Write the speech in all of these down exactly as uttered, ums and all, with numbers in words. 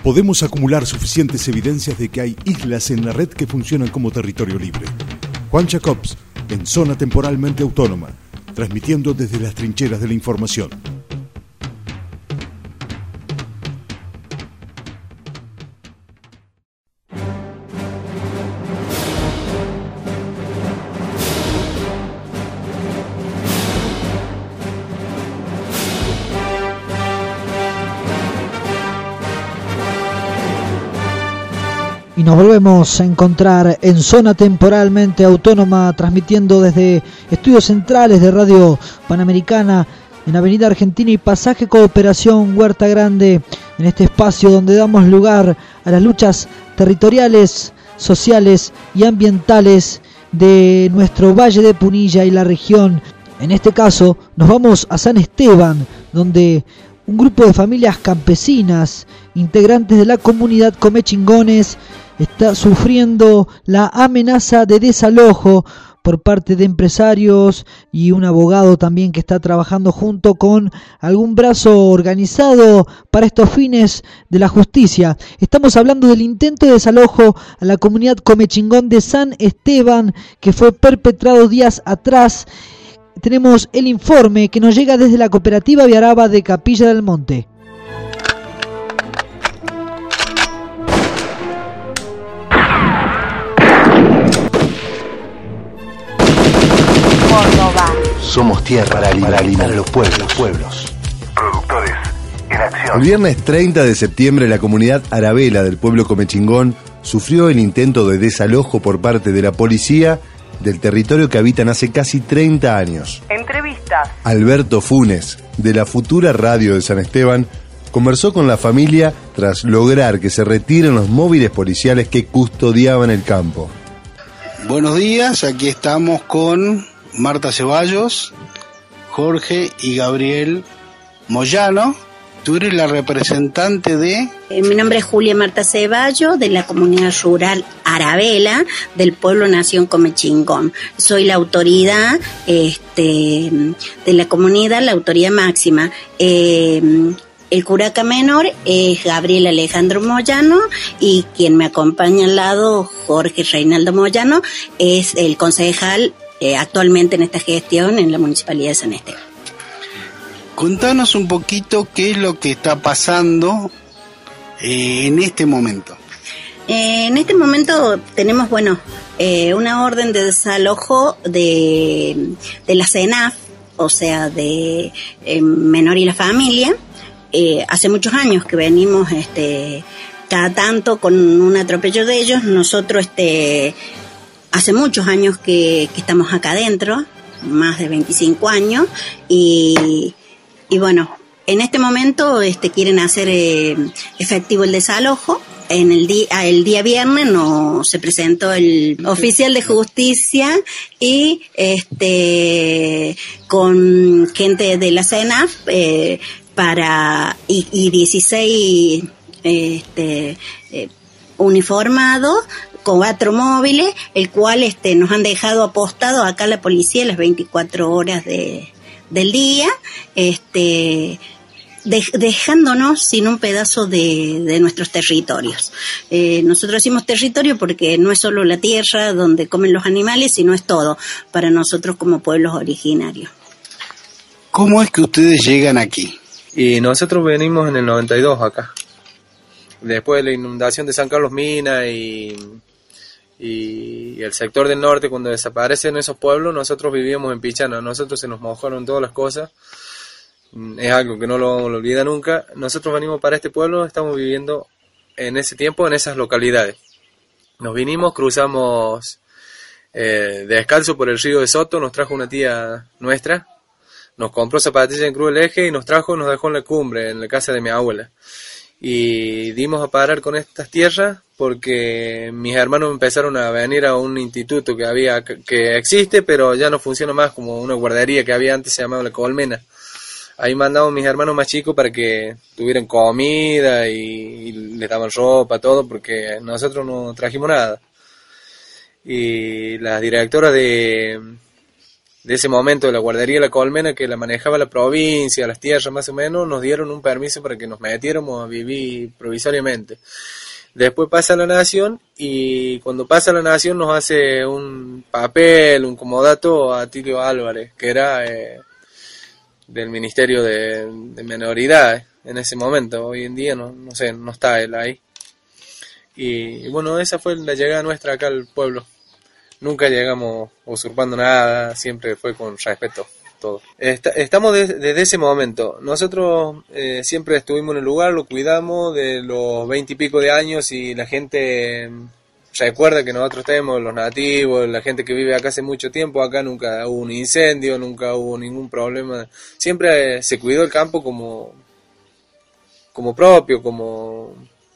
podemos acumular suficientes evidencias de que hay islas en la red que funcionan como territorio libre. Juan Jacobs, en Zona Temporalmente Autónoma, transmitiendo desde las trincheras de la información. Y nos volvemos a encontrar en Zona Temporalmente Autónoma, transmitiendo desde estudios centrales de Radio Panamericana en Avenida Argentina y Pasaje Cooperación Huerta Grande, en este espacio donde damos lugar a las luchas territoriales, sociales y ambientales de nuestro Valle de Punilla y la región. En este caso nos vamos a San Esteban, donde un grupo de familias campesinas, integrantes de la comunidad Comechingones, está sufriendo la amenaza de desalojo por parte de empresarios y un abogado también que está trabajando junto con algún brazo organizado para estos fines de la justicia. Estamos hablando del intento de desalojo a la comunidad Comechingón de San Esteban, que fue perpetrado días atrás. Tenemos el informe que nos llega desde la cooperativa Viaraba de Capilla del Monte. Somos tierra para alimentar a los pueblos, pueblos. Productores en acción. El viernes treinta de septiembre la comunidad Arabela del pueblo Comechingón sufrió el intento de desalojo por parte de la policía del territorio que habitan hace casi treinta años. Entrevistas. Alberto Funes, de la futura radio de San Esteban, conversó con la familia tras lograr que se retiren los móviles policiales que custodiaban el campo. Buenos días, aquí estamos con Marta Ceballos, Jorge y Gabriel Moyano. Tú eres la representante de... Eh, mi nombre es Julia Marta Ceballos, de la comunidad rural Arabela, del pueblo Nación Comechingón. Soy la autoridad este, de la comunidad, la autoridad máxima. Eh, el curaca menor es Gabriel Alejandro Moyano y quien me acompaña al lado, Jorge Reinaldo Moyano, es el concejal Eh, actualmente en esta gestión en la Municipalidad de San Esteban. Contanos un poquito qué es lo que está pasando eh, en este momento. Eh, en este momento tenemos, bueno, eh, una orden de desalojo de, de la CENAF, o sea, de eh, Menor y la Familia. Eh, hace muchos años que venimos este, cada tanto con un atropello de ellos. Nosotros este hace muchos años que, que estamos acá adentro, más de veinticinco años, y, y bueno, en este momento este quieren hacer eh, efectivo el desalojo. En el día, el día viernes no se presentó el oficial de justicia y este con gente de la CENAF eh, para y, y dieciséis este eh, uniformados, cuatro móviles, el cual este nos han dejado apostado acá la policía las veinticuatro horas de del día, este de, dejándonos sin un pedazo de, de nuestros territorios. Eh, nosotros decimos territorio porque no es solo la tierra donde comen los animales, sino es todo para nosotros como pueblos originarios. ¿Cómo es que ustedes llegan aquí? Y nosotros venimos en el noventa y dos acá, después de la inundación de San Carlos Mina y y el sector del norte. Cuando desaparecen esos pueblos, nosotros vivíamos en Pichana. Nosotros se nos mojaron todas las cosas, es algo que no lo vamos a olvidar nunca. Nosotros venimos para este pueblo, estamos viviendo en ese tiempo en esas localidades. Nos vinimos, cruzamos eh, descalzo por el río de Soto, nos trajo una tía nuestra, nos compró zapatillas en Cruz del Eje y nos trajo y nos dejó en la cumbre, en la casa de mi abuela. Y dimos a parar con estas tierras porque mis hermanos empezaron a venir a un instituto que había que existe pero ya no funciona más, como una guardería que había antes, se llamaba La Colmena. Ahí mandamos a mis hermanos más chicos para que tuvieran comida y, y les daban ropa, todo, porque nosotros no trajimos nada. Y las directoras de de ese momento de la guardería La Colmena, que la manejaba la provincia, las tierras más o menos, nos dieron un permiso para que nos metiéramos a vivir provisoriamente. Después pasa la Nación, y cuando pasa la Nación nos hace un papel, un comodato a Tilio Álvarez, que era eh, del Ministerio de, de Menoridades en ese momento. Hoy en día no, no sé, no está él ahí. Y, y bueno, esa fue la llegada nuestra acá al pueblo. Nunca llegamos usurpando nada, siempre fue con respeto todo. Está, estamos de, desde ese momento. Nosotros eh, siempre estuvimos en el lugar, lo cuidamos de los veinte y pico de años, y la gente recuerda que nosotros tenemos los nativos, la gente que vive acá hace mucho tiempo. Acá nunca hubo un incendio, nunca hubo ningún problema. Siempre eh, se cuidó el campo como, como propio, como,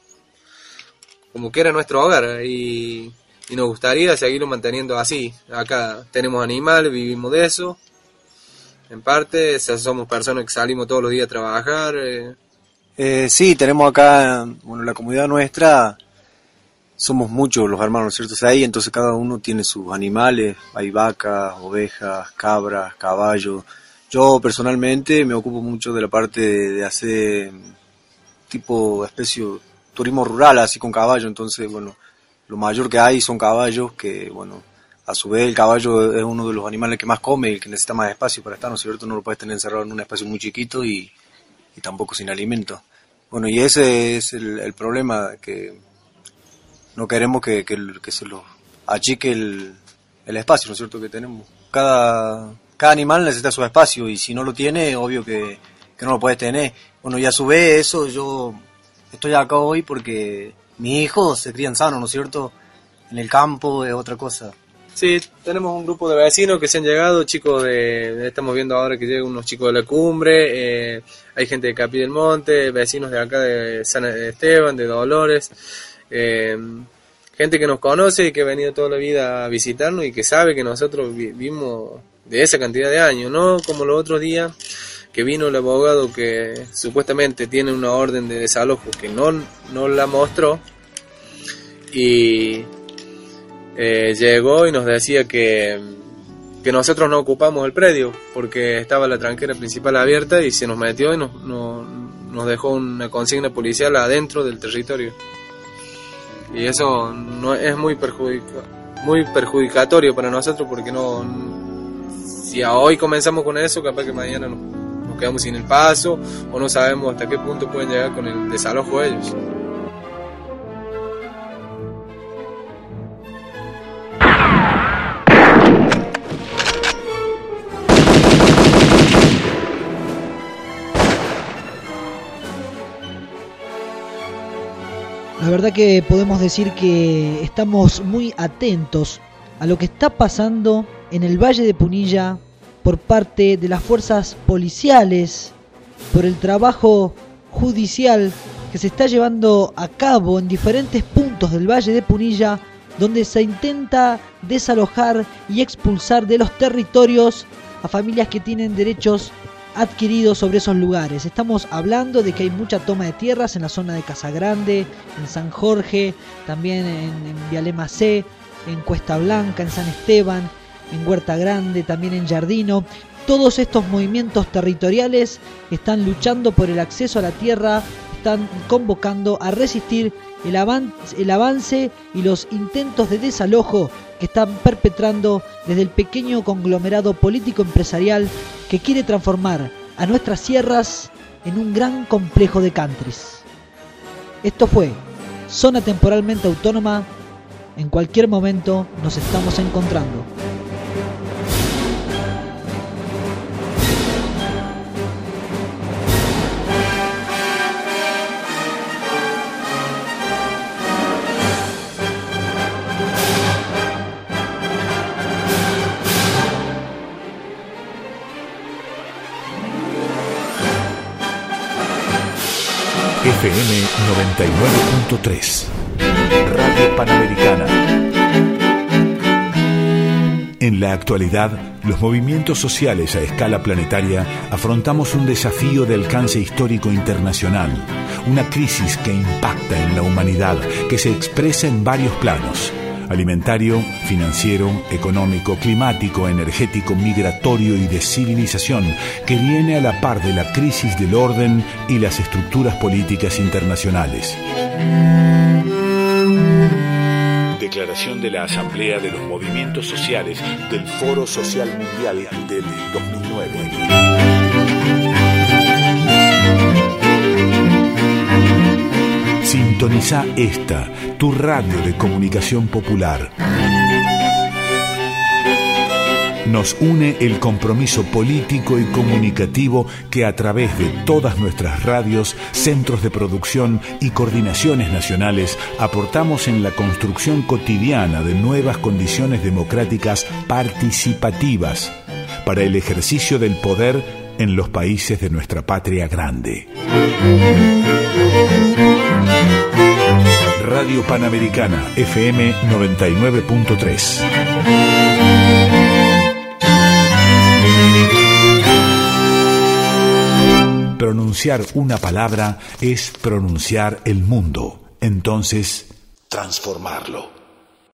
como que era nuestro hogar, y Y nos gustaría seguirlo manteniendo así. Acá tenemos animales, vivimos de eso. En parte, somos personas que salimos todos los días a trabajar. Eh. Eh, sí, tenemos acá, bueno, la comunidad nuestra, somos muchos los hermanos, ¿cierto? Ahí, entonces cada uno tiene sus animales. Hay vacas, ovejas, cabras, caballos. Yo personalmente me ocupo mucho de la parte de, de hacer tipo especie de turismo rural, así con caballo. Entonces, bueno, lo mayor que hay son caballos, que bueno, a su vez el caballo es uno de los animales que más come y que necesita más espacio para estar, ¿no es cierto? No lo puedes tener encerrado en un espacio muy chiquito y, y tampoco sin alimento. Bueno, y ese es el, el problema, que no queremos que, que, que se lo achique el, el espacio, ¿no es cierto? Que tenemos. Cada, cada animal necesita su espacio, y si no lo tiene, obvio que, que no lo puedes tener. Bueno, y a su vez eso, yo estoy acá hoy porque mis hijos se crían sanos, ¿no es cierto? En el campo es otra cosa. Sí, tenemos un grupo de vecinos que se han llegado, chicos de, estamos viendo ahora que llegan unos chicos de la Cumbre, eh, hay gente de Capí del Monte, vecinos de acá de San Esteban, de Dolores, eh, gente que nos conoce y que ha venido toda la vida a visitarnos y que sabe que nosotros vivimos de esa cantidad de años, no como los otros días que vino el abogado que supuestamente tiene una orden de desalojo que no, no la mostró, y eh, llegó y nos decía que, que nosotros no ocupamos el predio porque estaba la tranquera principal abierta, y se nos metió y nos, nos, nos dejó una consigna policial adentro del territorio, y eso no es muy perjudica, muy perjudicatorio para nosotros, porque no, si a hoy comenzamos con eso, capaz que mañana no quedamos sin el paso, o no sabemos hasta qué punto pueden llegar con el desalojo ellos. La verdad que podemos decir que estamos muy atentos a lo que está pasando en el Valle de Punilla por parte de las fuerzas policiales, por el trabajo judicial que se está llevando a cabo en diferentes puntos del Valle de Punilla, donde se intenta desalojar y expulsar de los territorios a familias que tienen derechos adquiridos sobre esos lugares. Estamos hablando de que hay mucha toma de tierras en la zona de Casagrande, en San Jorge, también en, en Vialemacé, en Cuesta Blanca, en San Esteban, en Huerta Grande, también en Jardino. Todos estos movimientos territoriales están luchando por el acceso a la tierra, están convocando a resistir el avance, el avance y los intentos de desalojo que están perpetrando desde el pequeño conglomerado político-empresarial que quiere transformar a nuestras sierras en un gran complejo de countries. Esto fue Zona Temporalmente Autónoma. En cualquier momento nos estamos encontrando. F M noventa y nueve punto tres Radio Panamericana. En la actualidad, los movimientos sociales a escala planetaria afrontamos un desafío de alcance histórico internacional, una crisis que impacta en la humanidad, que se expresa en varios planos: alimentario, financiero, económico, climático, energético, migratorio y de civilización, que viene a la par de la crisis del orden y las estructuras políticas internacionales. Declaración de la Asamblea de los Movimientos Sociales del Foro Social Mundial del dos mil nueve. Sintoniza esta, tu radio de comunicación popular. Nos une el compromiso político y comunicativo que a través de todas nuestras radios, centros de producción y coordinaciones nacionales aportamos en la construcción cotidiana de nuevas condiciones democráticas participativas para el ejercicio del poder en los países de nuestra patria grande. Radio Panamericana, F M noventa y nueve punto tres. Pronunciar una palabra es pronunciar el mundo, entonces transformarlo.